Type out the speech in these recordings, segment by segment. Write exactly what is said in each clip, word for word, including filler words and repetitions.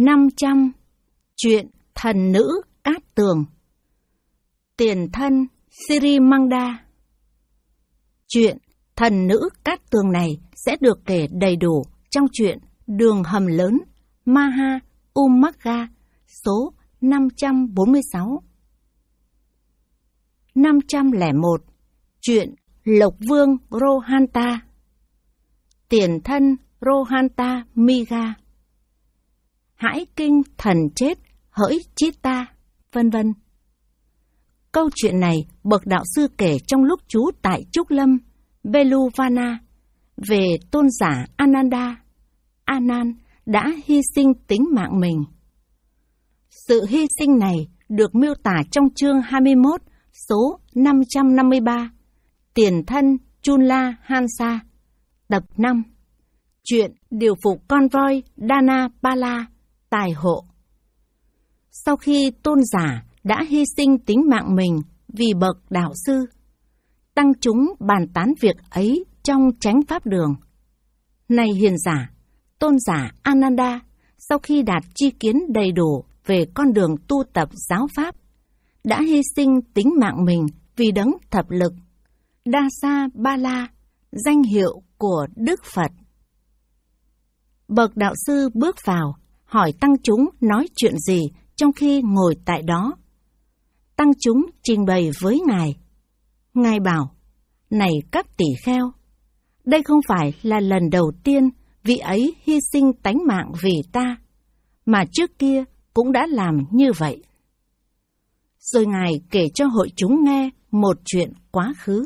năm trăm. Chuyện thần nữ Cát Tường. Tiền thân Sirimangda. Chuyện thần nữ Cát Tường này sẽ được kể đầy đủ trong chuyện Đường hầm lớn Maha Umagga số năm trăm bốn mươi sáu. năm trăm lẻ một. Chuyện Lộc Vương Rohanta. Tiền thân Rohanta Miga. Hãi kinh thần chết hỡi Chitta, vân vân. Câu chuyện này bậc đạo sư kể trong lúc trú tại Trúc Lâm, Veluvana, về tôn giả Ananda. Anan đã hy sinh tính mạng mình. Sự hy sinh này được miêu tả trong chương hai mươi mốt, số năm trăm năm mươi ba, Tiền thân Chunla Hansa, tập năm. Chuyện điều phục con voi Dhanapala, tài hộ. Sau khi tôn giả đã hy sinh tính mạng mình vì bậc đạo sư, tăng chúng bàn tán việc ấy trong chánh pháp đường. Này hiền giả, tôn giả Ananda, sau khi đạt tri kiến đầy đủ về con đường tu tập giáo pháp, đã hy sinh tính mạng mình vì đấng thập lực, Dasa Bala, danh hiệu của Đức Phật. Bậc đạo sư bước vào, hỏi tăng chúng nói chuyện gì trong khi ngồi tại đó. Tăng chúng trình bày với Ngài. Ngài bảo, này các tỷ kheo, đây không phải là lần đầu tiên vị ấy hy sinh tánh mạng vì ta, mà trước kia cũng đã làm như vậy. Rồi Ngài kể cho hội chúng nghe một chuyện quá khứ.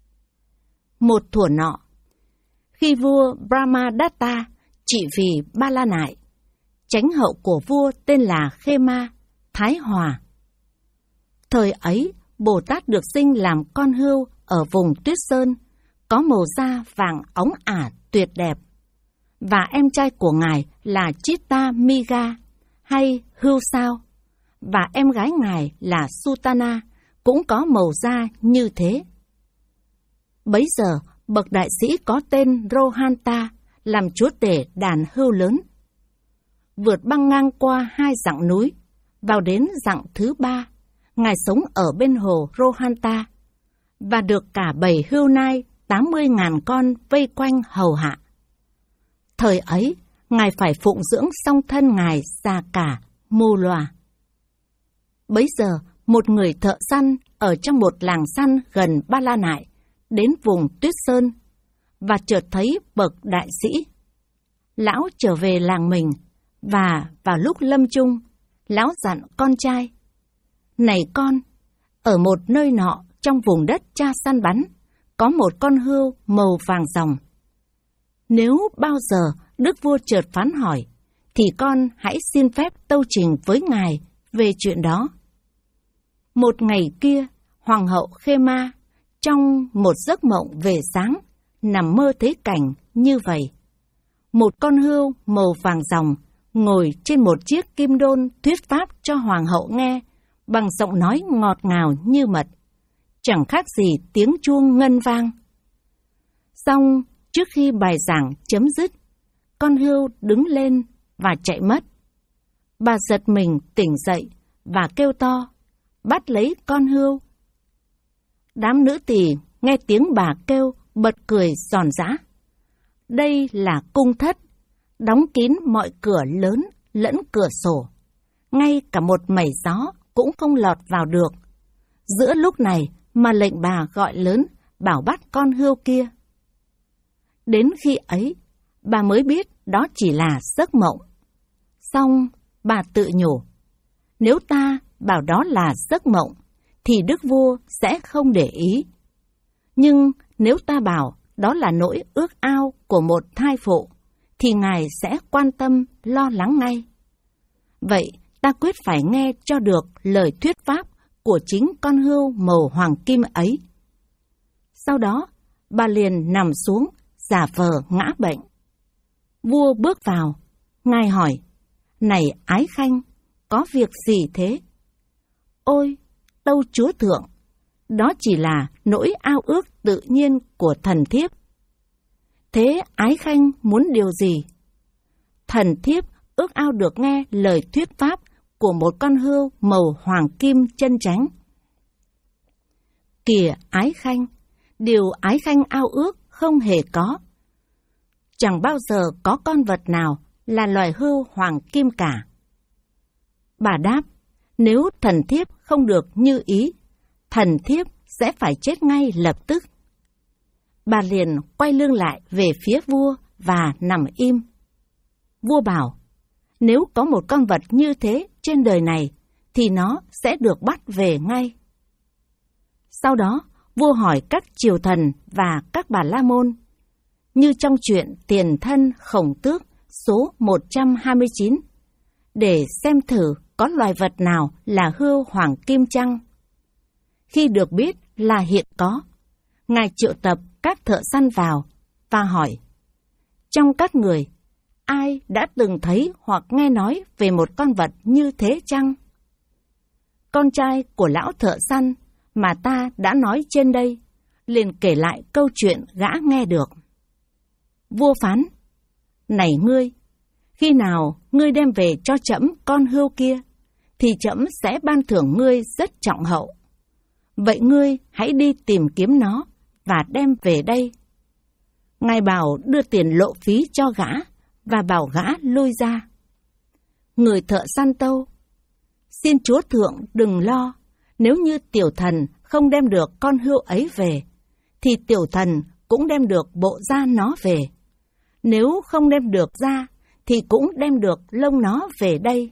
Một thuở nọ, khi vua Brahmadatta trị vì Ba La Nại, chánh hậu của vua tên là Khema, Thái Hòa. Thời ấy, Bồ Tát được sinh làm con hươu ở vùng Tuyết Sơn, có màu da vàng óng ả tuyệt đẹp, và em trai của Ngài là Chitta Miga, hay hươu sao, và em gái Ngài là Sutana, cũng có màu da như thế. Bấy giờ, bậc đại sĩ có tên Rohanta làm chúa tể đàn hươu lớn. Vượt băng ngang qua hai dặn núi, vào đến dặn thứ ba, Ngài sống ở bên hồ Rohanta, và được cả bầy hươu nai tám mươi ngàn con vây quanh hầu hạ. Thời ấy, Ngài phải phụng dưỡng song thân Ngài già cả, mù lòa. Bấy giờ, một người thợ săn ở trong một làng săn gần Ba La Nại đến vùng Tuyết Sơn, và chợt thấy bậc đại sĩ. Lão trở về làng mình, và vào lúc lâm chung, lão dặn con trai, này con, ở một nơi nọ trong vùng đất cha săn bắn, có một con hươu màu vàng ròng. Nếu bao giờ đức vua chợt phán hỏi, thì con hãy xin phép tâu trình với ngài về chuyện đó. Một ngày kia, hoàng hậu Khema, trong một giấc mộng về sáng, nằm mơ thấy cảnh như vậy. Một con hươu màu vàng ròng ngồi trên một chiếc kim đôn thuyết pháp cho hoàng hậu nghe bằng giọng nói ngọt ngào như mật, chẳng khác gì tiếng chuông ngân vang. Xong, trước khi bài giảng chấm dứt, con hươu đứng lên và chạy mất. Bà giật mình tỉnh dậy và kêu to, bắt lấy con hươu. Đám nữ tỳ nghe tiếng bà kêu bật cười giòn giã. Đây là cung thất, đóng kín mọi cửa lớn lẫn cửa sổ, ngay cả một mẩy gió cũng không lọt vào được. Giữa lúc này mà lệnh bà gọi lớn bảo bắt con hươu kia. Đến khi ấy, bà mới biết đó chỉ là giấc mộng. Xong, bà tự nhủ, nếu ta bảo đó là giấc mộng, thì đức vua sẽ không để ý. Nhưng nếu ta bảo đó là nỗi ước ao của một thai phụ, thì ngài sẽ quan tâm, lo lắng ngay. Vậy ta quyết phải nghe cho được lời thuyết pháp của chính con hươu màu hoàng kim ấy. Sau đó, bà liền nằm xuống, giả vờ ngã bệnh. Vua bước vào, ngài hỏi, này ái khanh, có việc gì thế? Ôi, tâu chúa thượng, đó chỉ là nỗi ao ước tự nhiên của thần thiếp. Thế ái khanh muốn điều gì? Thần thiếp ước ao được nghe lời thuyết pháp của một con hươu màu hoàng kim chân chánh. Kìa Ái Khanh, điều Ái Khanh ao ước không hề có. Chẳng bao giờ có con vật nào là loài hươu hoàng kim cả. Bà đáp, nếu thần thiếp không được như ý, thần thiếp sẽ phải chết ngay lập tức. Bà liền quay lưng lại về phía vua và nằm im. Vua bảo, nếu có một con vật như thế trên đời này, thì nó sẽ được bắt về ngay. Sau đó, vua hỏi các triều thần và các bà la môn, như trong chuyện Tiền Thân Khổng Tước số một trăm hai mươi chín, để xem thử có loài vật nào là hươu hoàng kim chăng. Khi được biết là hiện có, Ngài triệu tập các thợ săn vào và hỏi, trong các người, ai đã từng thấy hoặc nghe nói về một con vật như thế chăng? Con trai của lão thợ săn mà ta đã nói trên đây liền kể lại câu chuyện gã nghe được. Vua phán, này ngươi, khi nào ngươi đem về cho trẫm con hươu kia, thì trẫm sẽ ban thưởng ngươi rất trọng hậu. Vậy ngươi hãy đi tìm kiếm nó và đem về đây. Ngài bảo đưa tiền lộ phí cho gã và bảo gã lui ra. Người thợ săn tâu, xin chúa thượng đừng lo, nếu như tiểu thần không đem được con hươu ấy về, thì tiểu thần cũng đem được bộ da nó về. Nếu không đem được da, thì cũng đem được lông nó về đây.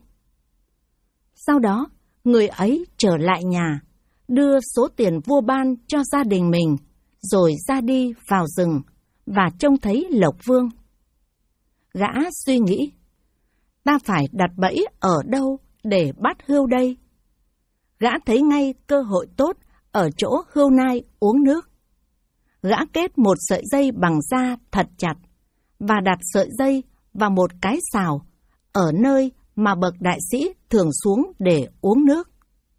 Sau đó, người ấy trở lại nhà, đưa số tiền vua ban cho gia đình mình, rồi ra đi vào rừng, và trông thấy Lộc Vương. Gã suy nghĩ, ta phải đặt bẫy ở đâu để bắt hươu đây? Gã thấy ngay cơ hội tốt ở chỗ hươu nai uống nước. Gã kết một sợi dây bằng da thật chặt, và đặt sợi dây vào một cái sào, ở nơi mà bậc đại sĩ thường xuống để uống nước.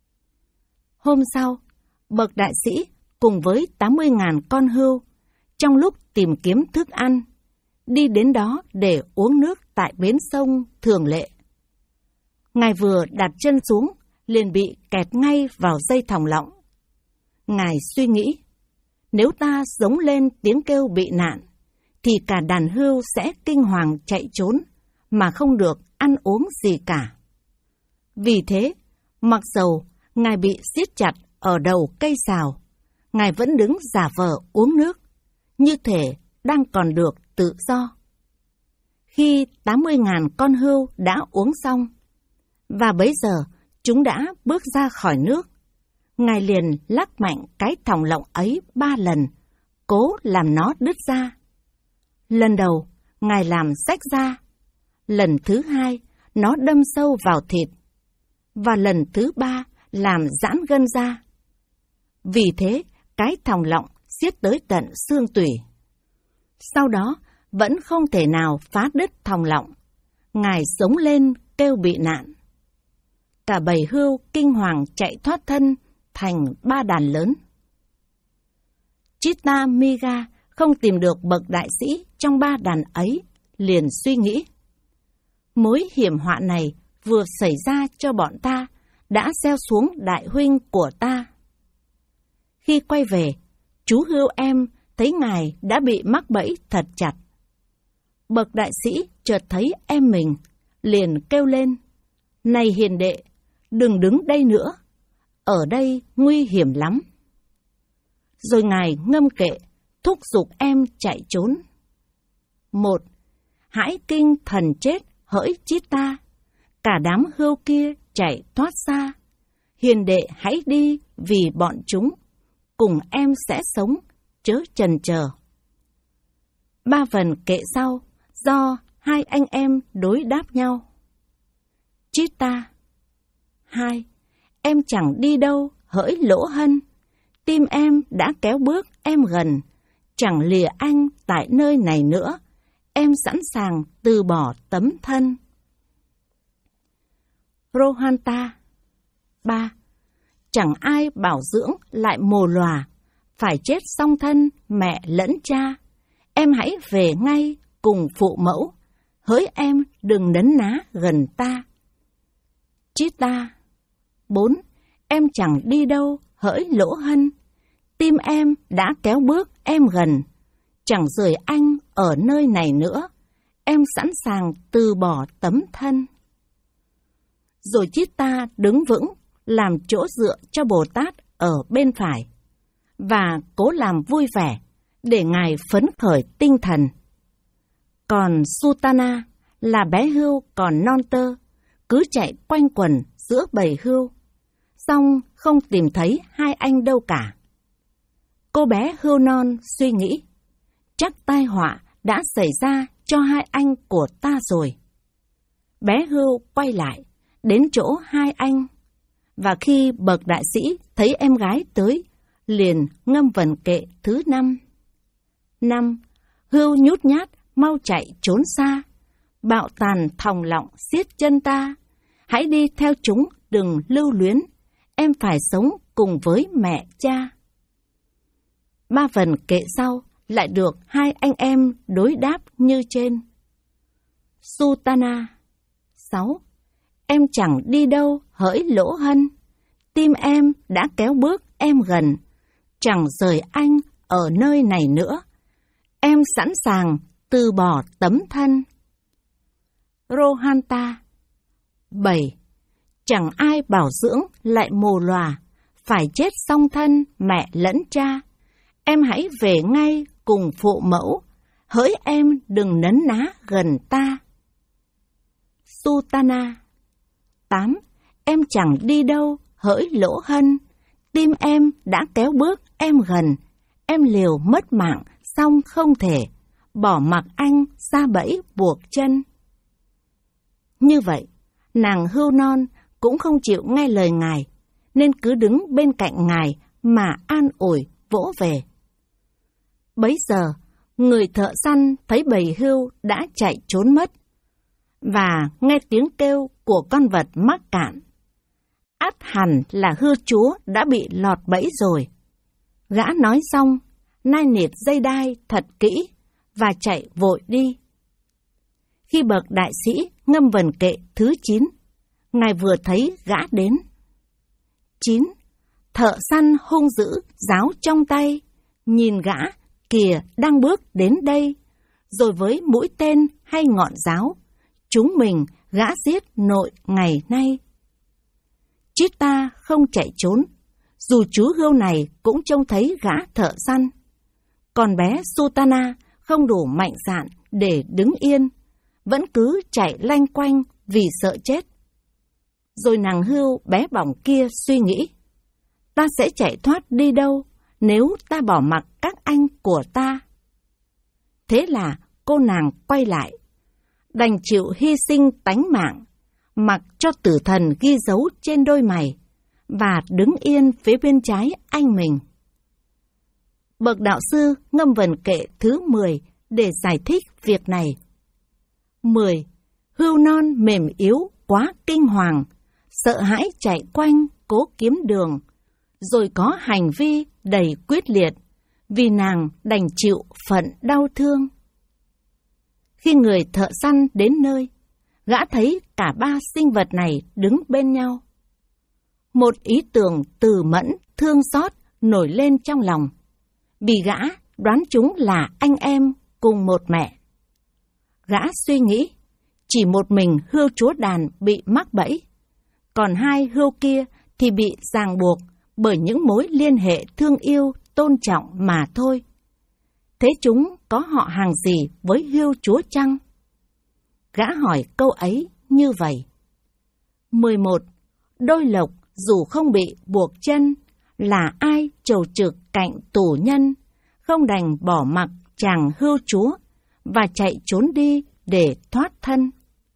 Hôm sau, bậc đại sĩ cùng với tám mươi nghìn con hươu, trong lúc tìm kiếm thức ăn, đi đến đó để uống nước tại bến sông thường lệ. Ngài vừa đặt chân xuống, liền bị kẹt ngay vào dây thòng lọng. Ngài suy nghĩ, nếu ta giống lên tiếng kêu bị nạn, thì cả đàn hươu sẽ kinh hoàng chạy trốn, mà không được ăn uống gì cả. Vì thế, mặc dầu Ngài bị siết chặt ở đầu cây sào, Ngài vẫn đứng giả vờ uống nước, như thể đang còn được tự do. Khi tám mươi nghìn con hươu đã uống xong, và bấy giờ chúng đã bước ra khỏi nước, Ngài liền lắc mạnh cái thòng lọng ấy ba lần, cố làm nó đứt ra. Lần đầu, Ngài làm rách ra. Lần thứ hai, nó đâm sâu vào thịt. Và lần thứ ba, làm giãn gân ra. Vì thế, cái thòng lọng xiết tới tận xương tủy. Sau đó, vẫn không thể nào phá đứt thòng lọng. Ngài sống lên kêu bị nạn. Cả bầy hươu kinh hoàng chạy thoát thân thành ba đàn lớn. Chitta Miga không tìm được bậc đại sĩ trong ba đàn ấy, liền suy nghĩ. Mối hiểm họa này vừa xảy ra cho bọn ta, đã gieo xuống đại huynh của ta. Khi quay về, chú hươu em thấy ngài đã bị mắc bẫy thật chặt. Bậc đại sĩ chợt thấy em mình, liền kêu lên, này hiền đệ, đừng đứng đây nữa, ở đây nguy hiểm lắm. Rồi ngài ngâm kệ, thúc giục em chạy trốn. Một, hãi kinh thần chết hỡi Chitta, cả đám hươu kia chạy thoát xa. Hiền đệ hãy đi vì bọn chúng, cùng em sẽ sống, chớ chần chờ. Ba phần kệ sau, do hai anh em đối đáp nhau. Chitta, hai, em chẳng đi đâu hỡi Lỗ Hân, tim em đã kéo bước em gần, chẳng lìa anh tại nơi này nữa, em sẵn sàng từ bỏ tấm thân. Rohanta, ba, chẳng ai bảo dưỡng lại mồ lòa, phải chết song thân mẹ lẫn cha, em hãy về ngay cùng phụ mẫu, hỡi em đừng nấn ná gần ta. Chitta. Bốn. Em chẳng đi đâu, hỡi Lỗ Hân, tim em đã kéo bước em gần, chẳng rời anh ở nơi này nữa, em sẵn sàng từ bỏ tấm thân. Rồi Chitta đứng vững, làm chỗ dựa cho Bồ Tát ở bên phải, và cố làm vui vẻ, để Ngài phấn khởi tinh thần. Còn Sutana là bé hươu còn non tơ, cứ chạy quanh quần giữa bầy hươu, song không tìm thấy hai anh đâu cả. Cô bé hươu non suy nghĩ, chắc tai họa đã xảy ra cho hai anh của ta rồi. Bé hươu quay lại, đến chỗ hai anh, và khi bậc đại sĩ thấy em gái tới, liền ngâm vần kệ thứ năm. Năm. Hươu nhút nhát, mau chạy trốn xa, bạo tàn thòng lọng xiết chân ta, hãy đi theo chúng đừng lưu luyến, em phải sống cùng với mẹ cha. Ba vần kệ sau lại được hai anh em đối đáp như trên. Sutana. Sáu. Em chẳng đi đâu, hỡi Lỗ Hân, tim em đã kéo bước em gần, chẳng rời anh ở nơi này nữa, em sẵn sàng từ bỏ tấm thân. Rohanta. Bảy. Chẳng ai bảo dưỡng lại mồ lòa, phải chết song thân mẹ lẫn cha, em hãy về ngay cùng phụ mẫu, hỡi em đừng nấn ná gần ta. Sutana. Tám. Em chẳng đi đâu, hỡi Lỗ Hân, tim em đã kéo bước em gần, em liều mất mạng song không thể, bỏ mặc anh ra bẫy buộc chân. Như vậy, nàng hươu non cũng không chịu nghe lời Ngài, nên cứ đứng bên cạnh Ngài mà an ủi vỗ về. Bấy giờ, người thợ săn thấy bầy hươu đã chạy trốn mất, và nghe tiếng kêu của con vật mắc cạn. Ắt hẳn là hươu chúa đã bị lọt bẫy rồi. Gã nói xong, nai nịt dây đai thật kỹ, và chạy vội đi. Khi bậc đại sĩ ngâm vần kệ thứ chín, Ngài vừa thấy gã đến. Chín. Thợ săn hung dữ, giáo trong tay, nhìn gã kìa đang bước đến đây, rồi với mũi tên hay ngọn giáo, chúng mình gã giết nội ngày nay. Chitta không chạy trốn, dù chú hươu này cũng trông thấy gã thợ săn. Còn bé Sutana không đủ mạnh dạn để đứng yên, vẫn cứ chạy lanh quanh vì sợ chết. Rồi nàng hươu bé bỏng kia suy nghĩ, ta sẽ chạy thoát đi đâu nếu ta bỏ mặc các anh của ta. Thế là cô nàng quay lại, đành chịu hy sinh tánh mạng, mặc cho tử thần ghi dấu trên đôi mày, và đứng yên phía bên trái anh mình. Bậc đạo sư ngâm vần kệ thứ mười để giải thích việc này. Mười. Hươu non mềm yếu quá kinh hoàng, sợ hãi chạy quanh cố kiếm đường, rồi có hành vi đầy quyết liệt, vì nàng đành chịu phận đau thương. Khi người thợ săn đến nơi, gã thấy cả ba sinh vật này đứng bên nhau. Một ý tưởng từ mẫn, thương xót nổi lên trong lòng, vì gã đoán chúng là anh em cùng một mẹ. Gã suy nghĩ, chỉ một mình hươu chúa đàn bị mắc bẫy, còn hai hươu kia thì bị ràng buộc bởi những mối liên hệ thương yêu, tôn trọng mà thôi. Thế chúng có họ hàng gì với hươu chúa chăng? Gã hỏi câu ấy như vậy. Mười một. Đôi lộc dù không bị buộc chân, là ai chầu trực cạnh tù nhân, không đành bỏ mặc chàng hươu chúa, và chạy trốn đi để thoát thân.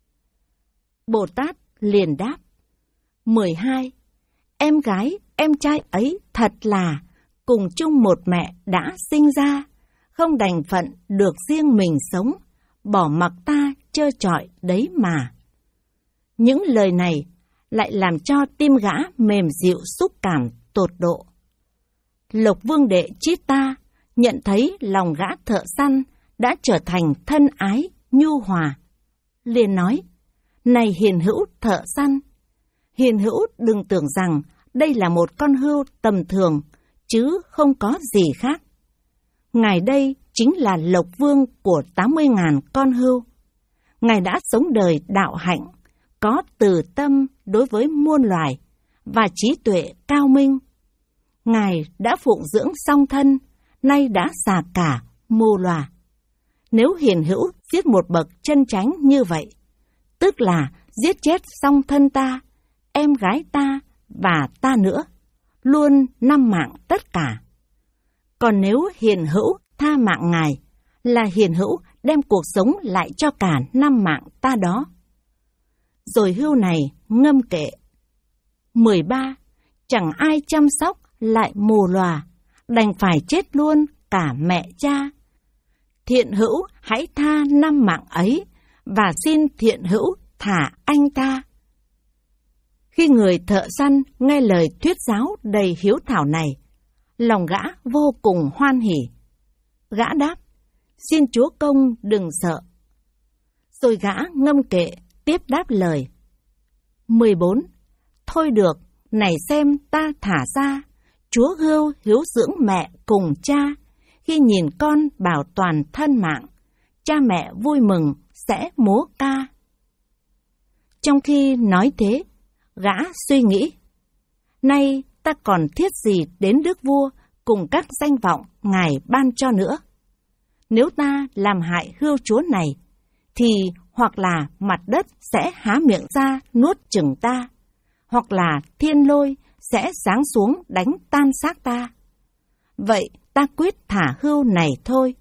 Bồ Tát liền đáp. Mười hai. Em gái, em trai ấy thật là cùng chung một mẹ đã sinh ra, không đành phận được riêng mình sống, bỏ mặc ta trơ trọi đấy mà. Những lời này lại làm cho tim gã mềm dịu xúc cảm tột độ. Lộc vương đệ Chitta nhận thấy lòng gã thợ săn đã trở thành thân ái, nhu hòa, liền nói: Này hiền hữu thợ săn, hiền hữu đừng tưởng rằng đây là một con hươu tầm thường, chứ không có gì khác. Ngài đây chính là Lộc Vương của tám mươi ngàn con hươu. Ngài đã sống đời đạo hạnh, có từ tâm đối với muôn loài và trí tuệ cao minh. Ngài đã phụng dưỡng song thân, nay đã già cả, mù lòa. Nếu hiền hữu giết một bậc chân chánh như vậy, tức là giết chết song thân ta, em gái ta và ta nữa, luôn năm mạng tất cả. Còn nếu hiền hữu tha mạng Ngài, là hiền hữu đem cuộc sống lại cho cả năm mạng ta đó. Rồi hươu này ngâm kệ: mười ba, chẳng ai chăm sóc lại mù lòa, đành phải chết luôn cả mẹ cha. Thiện hữu hãy tha năm mạng ấy, và xin thiện hữu thả anh ta. Khi người thợ săn nghe lời thuyết giáo đầy hiếu thảo này, lòng gã vô cùng hoan hỉ. Gã đáp: Xin Chúa Công đừng sợ. Rồi gã ngâm kệ tiếp đáp lời: mười bốn. Thôi được, này xem ta thả ra, chúa hươu hiếu dưỡng mẹ cùng cha, khi nhìn con bảo toàn thân mạng, cha mẹ vui mừng sẽ múa ca. Trong khi nói thế, gã suy nghĩ: nay ta còn thiết gì đến đức vua cùng các danh vọng Ngài ban cho nữa. Nếu ta làm hại hươu chúa này, thì hoặc là mặt đất sẽ há miệng ra nuốt chửng ta, hoặc là thiên lôi sẽ giáng xuống đánh tan xác ta. Vậy ta quyết thả hươu này thôi.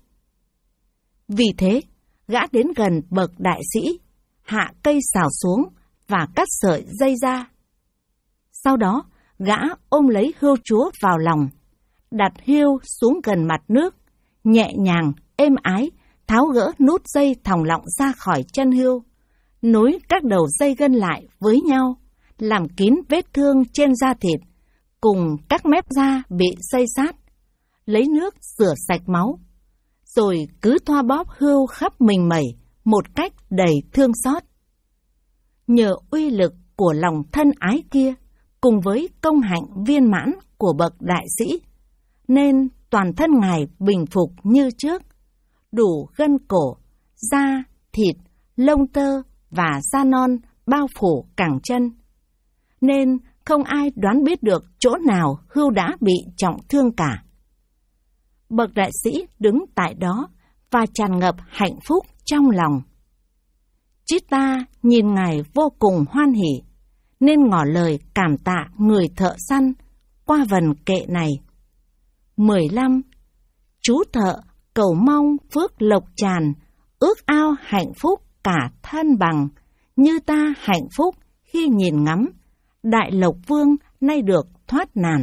Vì thế, gã đến gần bậc đại sĩ, hạ cây xào xuống và cắt sợi dây ra. Sau đó, gã ôm lấy hươu chúa vào lòng, đặt hươu xuống gần mặt nước, nhẹ nhàng, êm ái, tháo gỡ nút dây thòng lọng ra khỏi chân hươu, nối các đầu dây gân lại với nhau, làm kín vết thương trên da thịt, cùng các mép da bị xây sát, lấy nước rửa sạch máu, rồi cứ thoa bóp hươu khắp mình mẩy một cách đầy thương xót. Nhờ uy lực của lòng thân ái kia, cùng với công hạnh viên mãn của bậc đại sĩ, nên toàn thân Ngài bình phục như trước, đủ gân cổ, da, thịt, lông tơ và da non bao phủ cẳng chân. Nên không ai đoán biết được chỗ nào hươu đã bị trọng thương cả. Bậc đại sĩ đứng tại đó và tràn ngập hạnh phúc trong lòng. Chitta nhìn Ngài vô cùng hoan hỉ, nên ngỏ lời cảm tạ người thợ săn qua vần kệ này. mười lăm. Chú thợ cầu mong phước lộc tràn, ước ao hạnh phúc cả thân bằng, như ta hạnh phúc khi nhìn ngắm, Đại Lộc Vương nay được thoát nạn.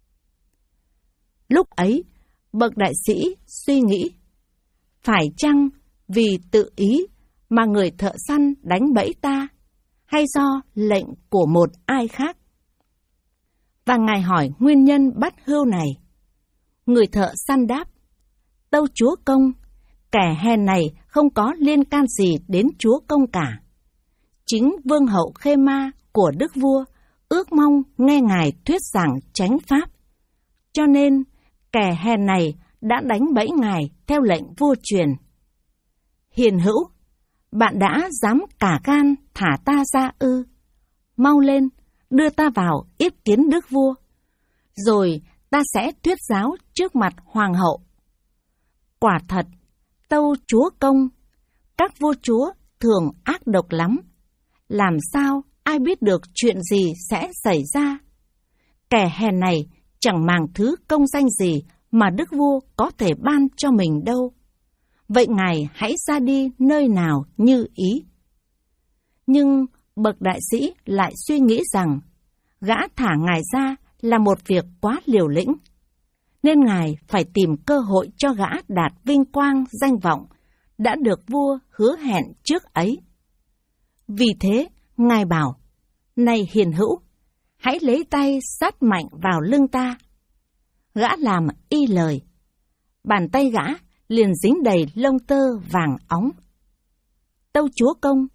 Lúc ấy, bậc đại sĩ suy nghĩ, phải chăng vì tự ý mà người thợ săn đánh bẫy ta, hay do lệnh của một ai khác? Và Ngài hỏi nguyên nhân bắt hươu này. Người thợ săn đáp: Tâu Chúa Công, kẻ hèn này không có liên can gì đến Chúa Công cả. Chính Vương hậu Khê Ma của Đức Vua ước mong nghe Ngài thuyết giảng chánh pháp, cho nên kẻ hèn này đã đánh bẫy Ngài theo lệnh vua truyền. Hiền hữu, bạn đã dám cả gan thả ta ra ư? Mau lên, đưa ta vào yết kiến Đức Vua, rồi ta sẽ thuyết giáo trước mặt Hoàng hậu. Quả thật, tâu Chúa Công, các vua chúa thường ác độc lắm. Làm sao ai biết được chuyện gì sẽ xảy ra? Kẻ hèn này chẳng màng thứ công danh gì mà Đức Vua có thể ban cho mình đâu. Vậy Ngài hãy ra đi nơi nào như ý. Nhưng bậc đại sĩ lại suy nghĩ rằng gã thả Ngài ra là một việc quá liều lĩnh, nên Ngài phải tìm cơ hội cho gã đạt vinh quang danh vọng đã được vua hứa hẹn trước ấy. Vì thế, Ngài bảo: Này hiền hữu, hãy lấy tay sát mạnh vào lưng ta. Gã làm y lời. Bàn tay gã liền dính đầy lông tơ vàng óng. Tâu Chúa Công,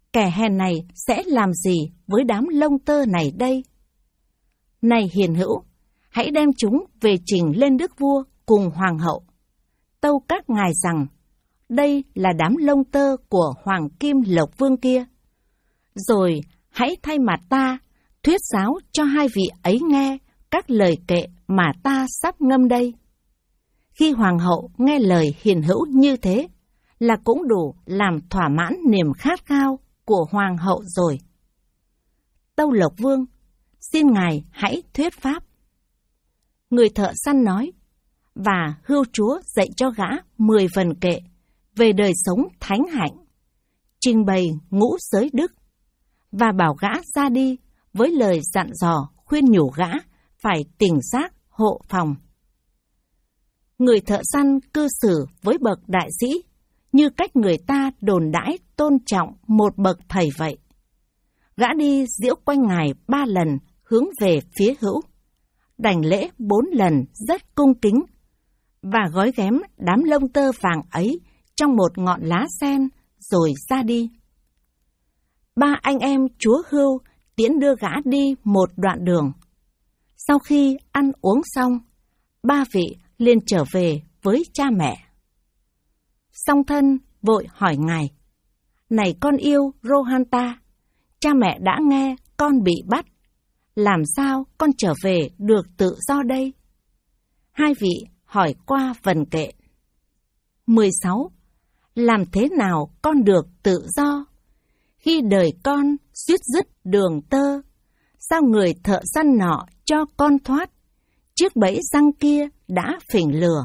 kẻ hèn này sẽ làm gì với đám lông tơ này đây? Này hiền hữu, hãy đem chúng về trình lên đức vua cùng hoàng hậu. Tâu các ngài rằng, đây là đám lông tơ của Hoàng Kim Lộc Vương kia. Rồi hãy thay mặt ta thuyết giáo cho hai vị ấy nghe các lời kệ mà ta sắp ngâm đây. Khi hoàng hậu nghe lời hiền hữu như thế, là cũng đủ làm thỏa mãn niềm khát khao của hoàng hậu rồi. Tâu Lộc Vương, xin ngài hãy thuyết pháp. Người thợ săn nói, và hươu chúa dạy cho gã mười vần kệ về đời sống thánh hạnh, trình bày ngũ giới đức, và bảo gã ra đi với lời dặn dò khuyên nhủ gã phải tỉnh giác hộ phòng. Người thợ săn cư xử với bậc đại sĩ như cách người ta đồn đãi tôn trọng một bậc thầy vậy. Gã đi diễu quanh ngài ba lần hướng về phía hữu, đảnh lễ bốn lần rất cung kính, và gói ghém đám lông tơ vàng ấy trong một ngọn lá sen rồi ra đi. Ba anh em chúa hươu tiễn đưa gã đi một đoạn đường. Sau khi ăn uống xong, ba vị liền trở về với cha mẹ. Song thân vội hỏi ngài, này con yêu Rohanta, cha mẹ đã nghe con bị bắt, làm sao con trở về được tự do đây? Hai vị hỏi qua vần kệ. mười sáu. Làm thế nào con được tự do? Khi đời con suýt dứt đường tơ, sao người thợ săn nọ cho con thoát, chiếc bẫy răng kia đã phỉnh lừa.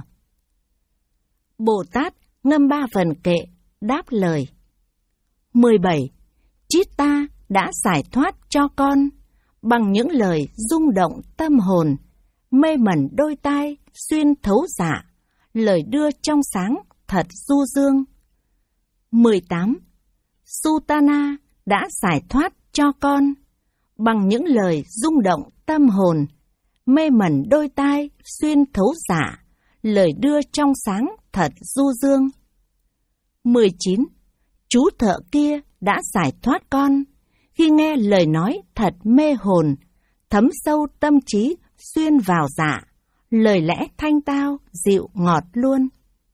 Bồ Tát ngâm ba vần kệ, đáp lời. mười bảy. Chít ta đã giải thoát cho con, bằng những lời rung động tâm hồn, mê mẩn đôi tai, xuyên thấu dạ, lời đưa trong sáng thật du dương. mười tám. Sutana đã giải thoát cho con, bằng những lời rung động tâm hồn, mê mẩn đôi tai, xuyên thấu dạ, lời đưa trong sáng thật du dương. mười chín. Chú thợ kia đã giải thoát con, khi nghe lời nói thật mê hồn, thấm sâu tâm trí, xuyên vào dạ, lời lẽ thanh tao, dịu ngọt luôn.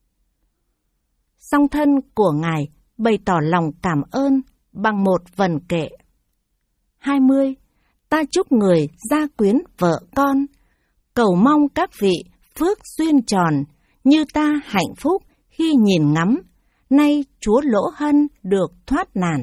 Song thân của ngài bày tỏ lòng cảm ơn bằng một vần kệ. hai mươi. Ta chúc người gia quyến vợ con, cầu mong các vị phước duyên tròn, như ta hạnh phúc khi nhìn ngắm, nay chúa Lỗ Hân được thoát nạn.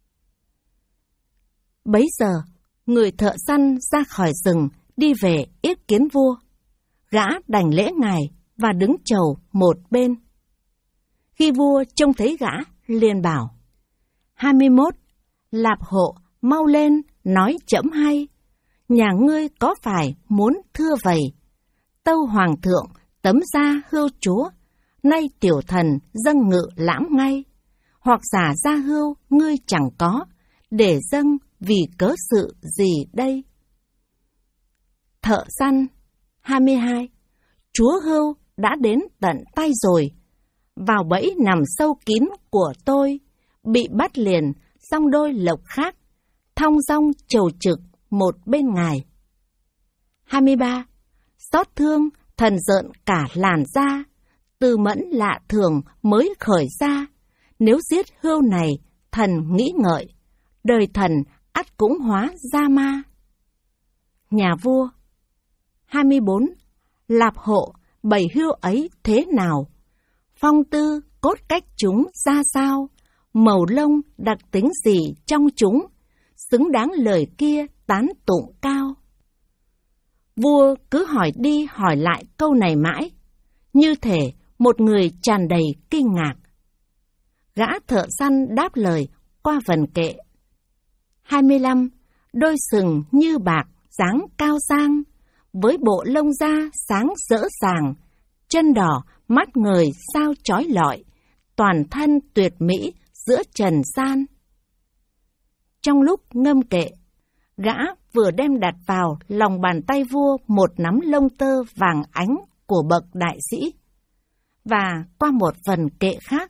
Bấy giờ, người thợ săn ra khỏi rừng đi về yết kiến vua. Gã đảnh lễ ngài và đứng chầu một bên. Khi vua trông thấy gã, liền bảo, hai mươi mốt. Lạp hộ, mau lên, nói chẫm hay. Nhà ngươi có phải muốn thưa vầy? Tâu hoàng thượng, tấm da hươu chúa, nay tiểu thần dâng ngự lãm ngay. Hoặc giả da hươu ngươi chẳng có, để dâng vì cớ sự gì đây? Thợ săn. hai mươi hai. Chúa hươu đã đến tận tay rồi, vào bẫy nằm sâu kín của tôi, bị bắt liền, song đôi lộc khác, thong dong chầu trực một bên ngài. hai mươi ba. Xót thương, thần rợn cả làn da, từ mẫn lạ thường mới khởi ra, nếu giết hươu này, thần nghĩ ngợi, đời thần ắt cũng hóa ra ma. Nhà vua. hai mươi bốn. Lạp hộ, bầy hươu ấy thế nào? Phong tư, cốt cách chúng ra sao? Màu lông, đặc tính gì trong chúng? Xứng đáng lời kia tán tụng cao. Vua cứ hỏi đi hỏi lại câu này mãi, như thể một người tràn đầy kinh ngạc. Gã thợ săn đáp lời qua vần kệ. hai mươi lăm. Đôi sừng như bạc, dáng cao sang, với bộ lông da sáng rỡ ràng, chân đỏ, mắt ngời sao chói lọi, toàn thân tuyệt mỹ giữa trần gian. Trong lúc ngâm kệ, gã vừa đem đặt vào lòng bàn tay vua một nắm lông tơ vàng ánh của bậc đại sĩ, và qua một phần kệ khác,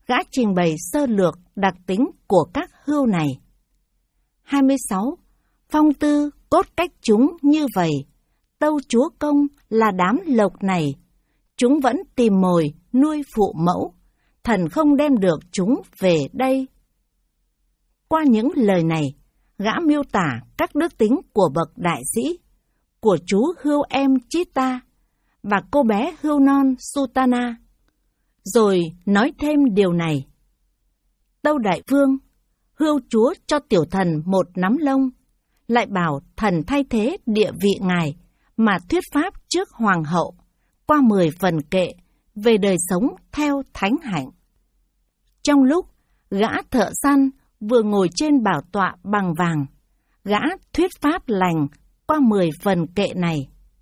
Gã trình bày sơ lược đặc tính của các hươu này. hai mươi sáu. Phong tư cốt cách chúng như vậy, tâu chúa công là đám lộc này, chúng vẫn tìm mồi nuôi phụ mẫu, thần không đem được chúng về đây. Qua những lời này, gã miêu tả các đức tính của bậc đại sĩ, của chú hươu em Chitta và cô bé hươu non Sutana. Rồi nói thêm điều này: Tâu đại vương, hươu chúa cho tiểu thần một nắm lông, lại bảo thần thay thế địa vị ngài mà thuyết pháp trước hoàng hậu, qua mười phần kệ về đời sống theo thánh hạnh. Trong lúc gã thợ săn vừa ngồi trên bảo tọa bằng vàng, gã thuyết pháp lành qua mười phần kệ này.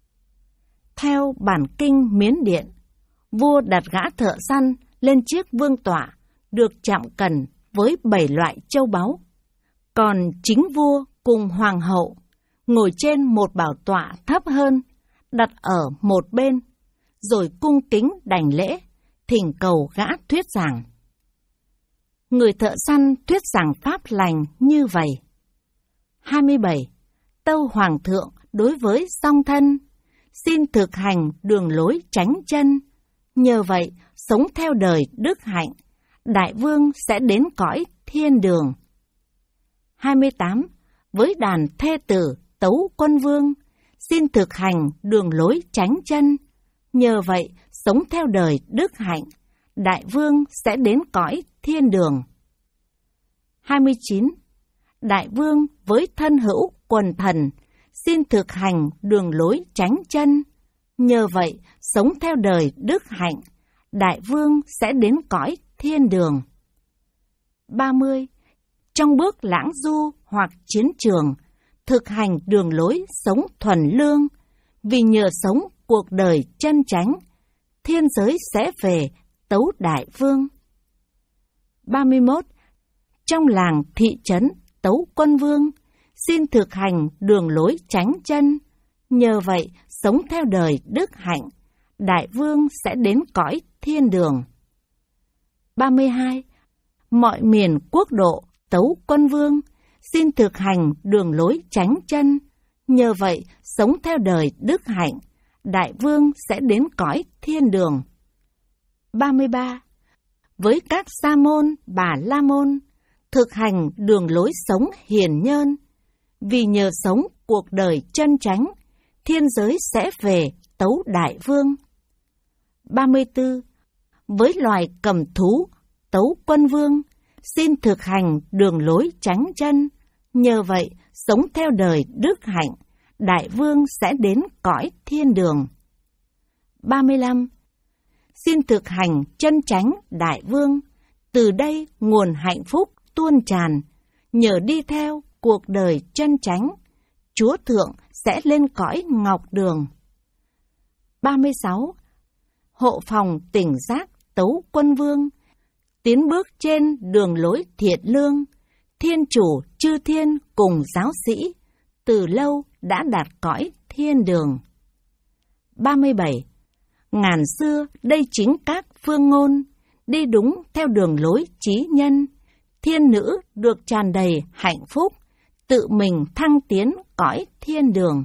Theo bản kinh Miến Điện, vua đặt gã thợ săn lên chiếc vương tọa được chạm cần với bảy loại châu báu, còn chính vua cùng hoàng hậu ngồi trên một bảo tọa thấp hơn, đặt ở một bên, rồi cung kính đảnh lễ, thỉnh cầu gã thuyết giảng. Người thợ săn thuyết giảng pháp lành như vậy. hai mươi bảy. Tâu hoàng thượng đối với song thân, xin thực hành đường lối chánh chân, nhờ vậy sống theo đời đức hạnh, đại vương sẽ đến cõi thiên đường. hai mươi tám. Với đàn thê tử tấu quân vương, xin thực hành đường lối chánh chân, nhờ vậy sống theo đời đức hạnh, đại vương sẽ đến cõi thiên đường. hai mươi chín. Đại vương với thân hữu quần thần, xin thực hành đường lối chánh chân, nhờ vậy sống theo đời đức hạnh, đại vương sẽ đến cõi thiên đường. ba mươi. Trong bước lãng du hoặc chiến trường, thực hành đường lối sống thuần lương, vì nhờ sống cuộc đời chân chánh, thiên giới sẽ về tấu đại vương. ba mươi mốt. Trong làng thị trấn tấu quân vương, xin thực hành đường lối chánh chân, nhờ vậy sống theo đời đức hạnh, đại vương sẽ đến cõi thiên đường. ba mươi hai. Mọi miền quốc độ tấu quân vương, xin thực hành đường lối chánh chân, nhờ vậy sống theo đời đức hạnh, đại vương sẽ đến cõi thiên đường. ba mươi ba. Với các sa môn, bà la môn, thực hành đường lối sống hiền nhơn, vì nhờ sống cuộc đời chân chánh, thiên giới sẽ về tấu đại vương. ba mươi tư. Với loài cầm thú tấu quân vương, xin thực hành đường lối chánh chân, nhờ vậy sống theo đời đức hạnh, đại vương sẽ đến cõi thiên đường. ba mươi lăm. Xin thực hành chân chánh đại vương, từ đây nguồn hạnh phúc tuôn tràn, nhờ đi theo cuộc đời chân chánh, Chúa Thượng sẽ lên cõi ngọc đường. ba mươi sáu. Hộ phòng tỉnh giác tấu quân vương, tiến bước trên đường lối thiện lương, thiên chủ chư thiên cùng giáo sĩ, từ lâu đã đạt cõi thiên đường. ba mươi bảy. Ngàn xưa đây chính các phương ngôn, đi đúng theo đường lối trí nhân, thiên nữ được tràn đầy hạnh phúc, tự mình thăng tiến cõi thiên đường.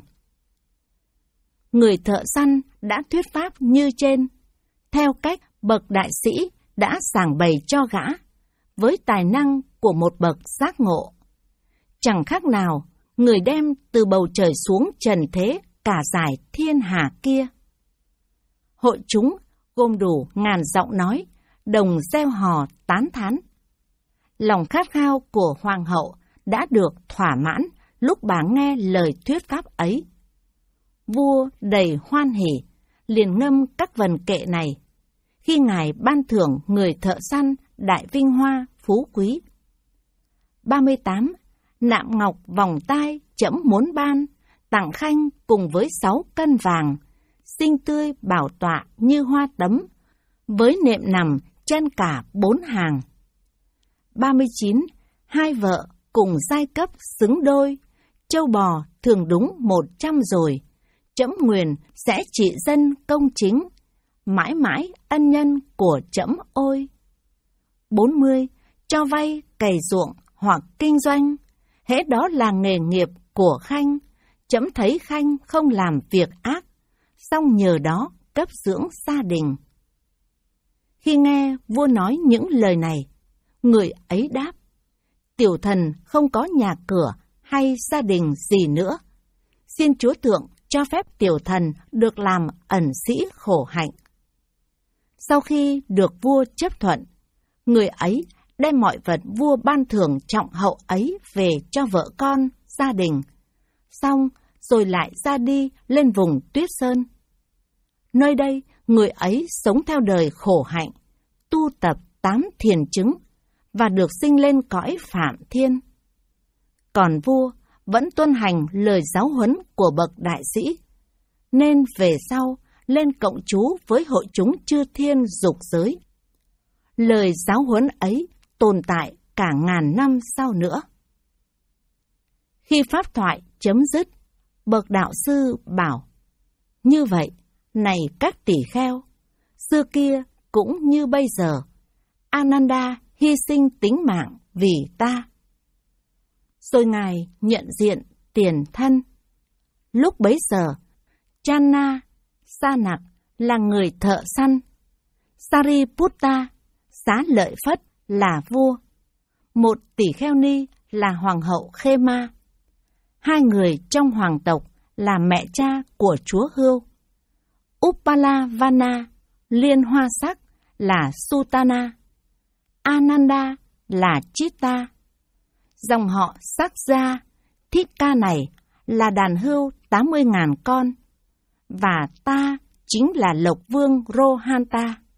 Người thợ săn đã thuyết pháp như trên, theo cách bậc đại sĩ đã giảng bày cho gã, với tài năng của một bậc giác ngộ. Chẳng khác nào người đem từ bầu trời xuống trần thế cả dải thiên hà kia. Hội chúng gồm đủ ngàn giọng nói, đồng reo hò tán thán. Lòng khát khao của hoàng hậu đã được thỏa mãn lúc bà nghe lời thuyết pháp ấy. Vua đầy hoan hỉ, liền ngâm các vần kệ này, khi ngài ban thưởng người thợ săn đại vinh hoa phú quý. ba mươi tám. Nạm ngọc vòng tai trẫm muốn ban, tặng khanh cùng với sáu cân vàng, xinh tươi bảo tọa như hoa tấm, với nệm nằm chân cả bốn hàng. ba mươi chín. Hai vợ cùng giai cấp xứng đôi, trâu bò thường đúng một trăm rồi, trẫm nguyền sẽ trị dân công chính, mãi mãi ân nhân của trẫm ôi. bốn mươi cho vay cày ruộng hoặc kinh doanh, hễ đó là nghề nghiệp của Khanh, trẫm thấy Khanh không làm việc ác, song nhờ đó cấp dưỡng gia đình. Khi nghe vua nói những lời này, người ấy đáp: tiểu thần không có nhà cửa hay gia đình gì nữa. Xin chúa thượng cho phép tiểu thần được làm ẩn sĩ khổ hạnh. Sau khi được vua chấp thuận, người ấy đem mọi vật vua ban thưởng trọng hậu ấy về cho vợ con, gia đình, xong rồi lại ra đi lên vùng Tuyết Sơn. Nơi đây, người ấy sống theo đời khổ hạnh, tu tập tám thiền chứng và được sinh lên cõi Phạm Thiên. Còn vua vẫn tuân hành lời giáo huấn của bậc đại sĩ, nên về sau lên cộng trú với hội chúng chư thiên dục giới. Lời giáo huấn ấy tồn tại cả ngàn năm sau nữa. Khi pháp thoại chấm dứt, bậc đạo sư bảo: như vậy, này các tỷ kheo, xưa kia cũng như bây giờ, Ananda hy sinh tính mạng vì ta. Rồi Ngài nhận diện tiền thân. Lúc bấy giờ, Channa Sa Nặc là người thợ săn, Sariputta Xá Lợi Phất là vua, một tỷ kheo ni là hoàng hậu Khê Ma. Hai người trong hoàng tộc là mẹ cha của chúa Hưu. Uppalavana liên hoa sắc là Sutana, Ananda là Chitta. Dòng họ Sắc Gia Thích Ca này là đàn hươu tám mươi ngàn con, và ta chính là Lộc Vương Rohanta.